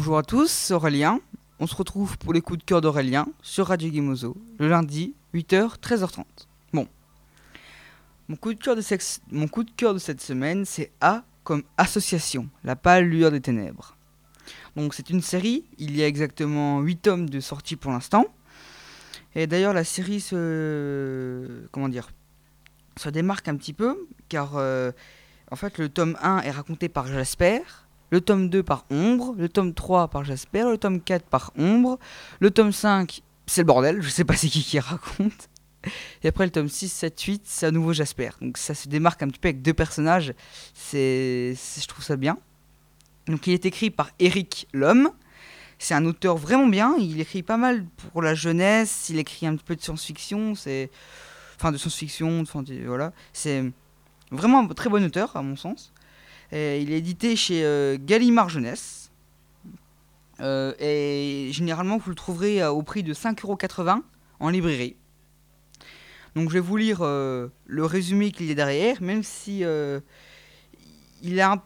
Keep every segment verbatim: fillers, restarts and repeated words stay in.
Bonjour à tous, c'est Aurélien. On se retrouve pour les coups de cœur d'Aurélien sur Radio Gimozo, le lundi, huit heures, treize heures trente. Bon, mon coup de cœur de, sexe... mon coup de, cœur de cette semaine, c'est A comme association, la pâle lueur des ténèbres. Donc c'est une série, il y a exactement huit tomes de sortie pour l'instant. Et d'ailleurs la série se... comment dire se démarque un petit peu, car euh, en fait le tome un est raconté par Jasper, le tome deux par Ombre, le tome trois par Jasper, le tome quatre par Ombre, le tome cinq, c'est le bordel, je sais pas c'est qui qui raconte. Et après le tome six, sept, huit, c'est à nouveau Jasper. Donc ça se démarque un petit peu avec deux personnages, c'est, c'est je trouve ça bien. Donc il est écrit par Eric Lhomme. C'est un auteur vraiment bien, il écrit pas mal pour la jeunesse, il écrit un petit peu de science-fiction, c'est enfin de science-fiction, enfin, voilà, c'est vraiment un très bon auteur à mon sens. Et il est édité chez euh, Gallimard Jeunesse. Euh, et généralement, vous le trouverez euh, au prix de cinq euros quatre-vingts en librairie. Donc je vais vous lire euh, le résumé qu'il y a derrière, même si euh, il est un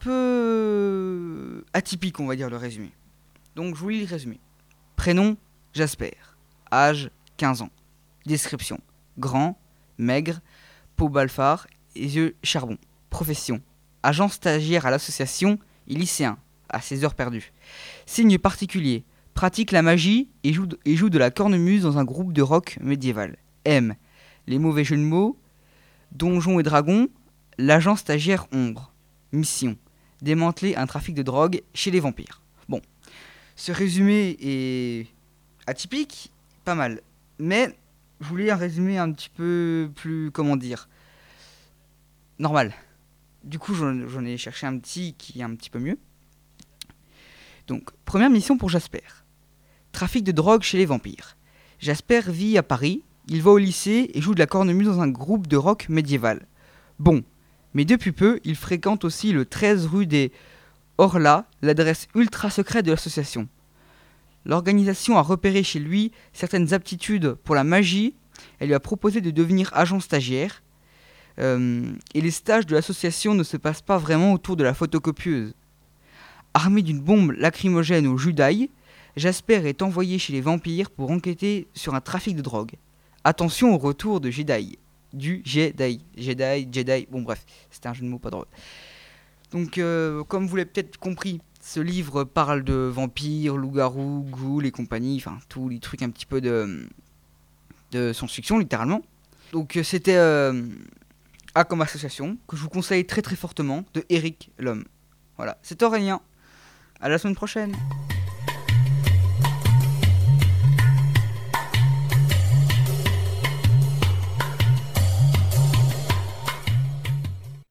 peu atypique, on va dire, le résumé. Donc je vous lis le résumé. Prénom, Jasper. Âge, quinze ans. Description, grand, maigre, peau balfard et yeux charbon. Profession, agent stagiaire à l'association et lycéen, à ses heures perdues. Signe particulier, pratique la magie et joue, de, et joue de la cornemuse dans un groupe de rock médiéval. Aime les mauvais jeux de mots, donjons et dragons, l'agent stagiaire ombre. Mission, démanteler un trafic de drogue chez les vampires. Bon, ce résumé est atypique, pas mal. Mais je voulais un résumé un petit peu plus, comment dire, normal. Du coup, j'en, j'en ai cherché un petit qui est un petit peu mieux. Donc, première mission pour Jasper. Trafic de drogue chez les vampires. Jasper vit à Paris, il va au lycée et joue de la cornemuse dans un groupe de rock médiéval. Bon, mais depuis peu, il fréquente aussi le treize rue des Horlas, l'adresse ultra secrète de l'association. L'organisation a repéré chez lui certaines aptitudes pour la magie, elle lui a proposé de devenir agent stagiaire. Euh, et les stages de l'association ne se passent pas vraiment autour de la photocopieuse. Armé d'une bombe lacrymogène au jus d'ail, Jasper est envoyé chez les vampires pour enquêter sur un trafic de drogue. Attention au retour de Jedi. Du Jedi. Jedi, Jedi, bon bref, c'était un jeu de mots pas drôle. Donc, euh, comme vous l'avez peut-être compris, ce livre parle de vampires, loups-garous, ghouls et compagnie, enfin, tous les trucs un petit peu de, de science-fiction, littéralement. Donc, euh, c'était... Euh, A comme association, que je vous conseille très très fortement, de Eric Lhomme. Voilà, c'est Aurélien. À la semaine prochaine.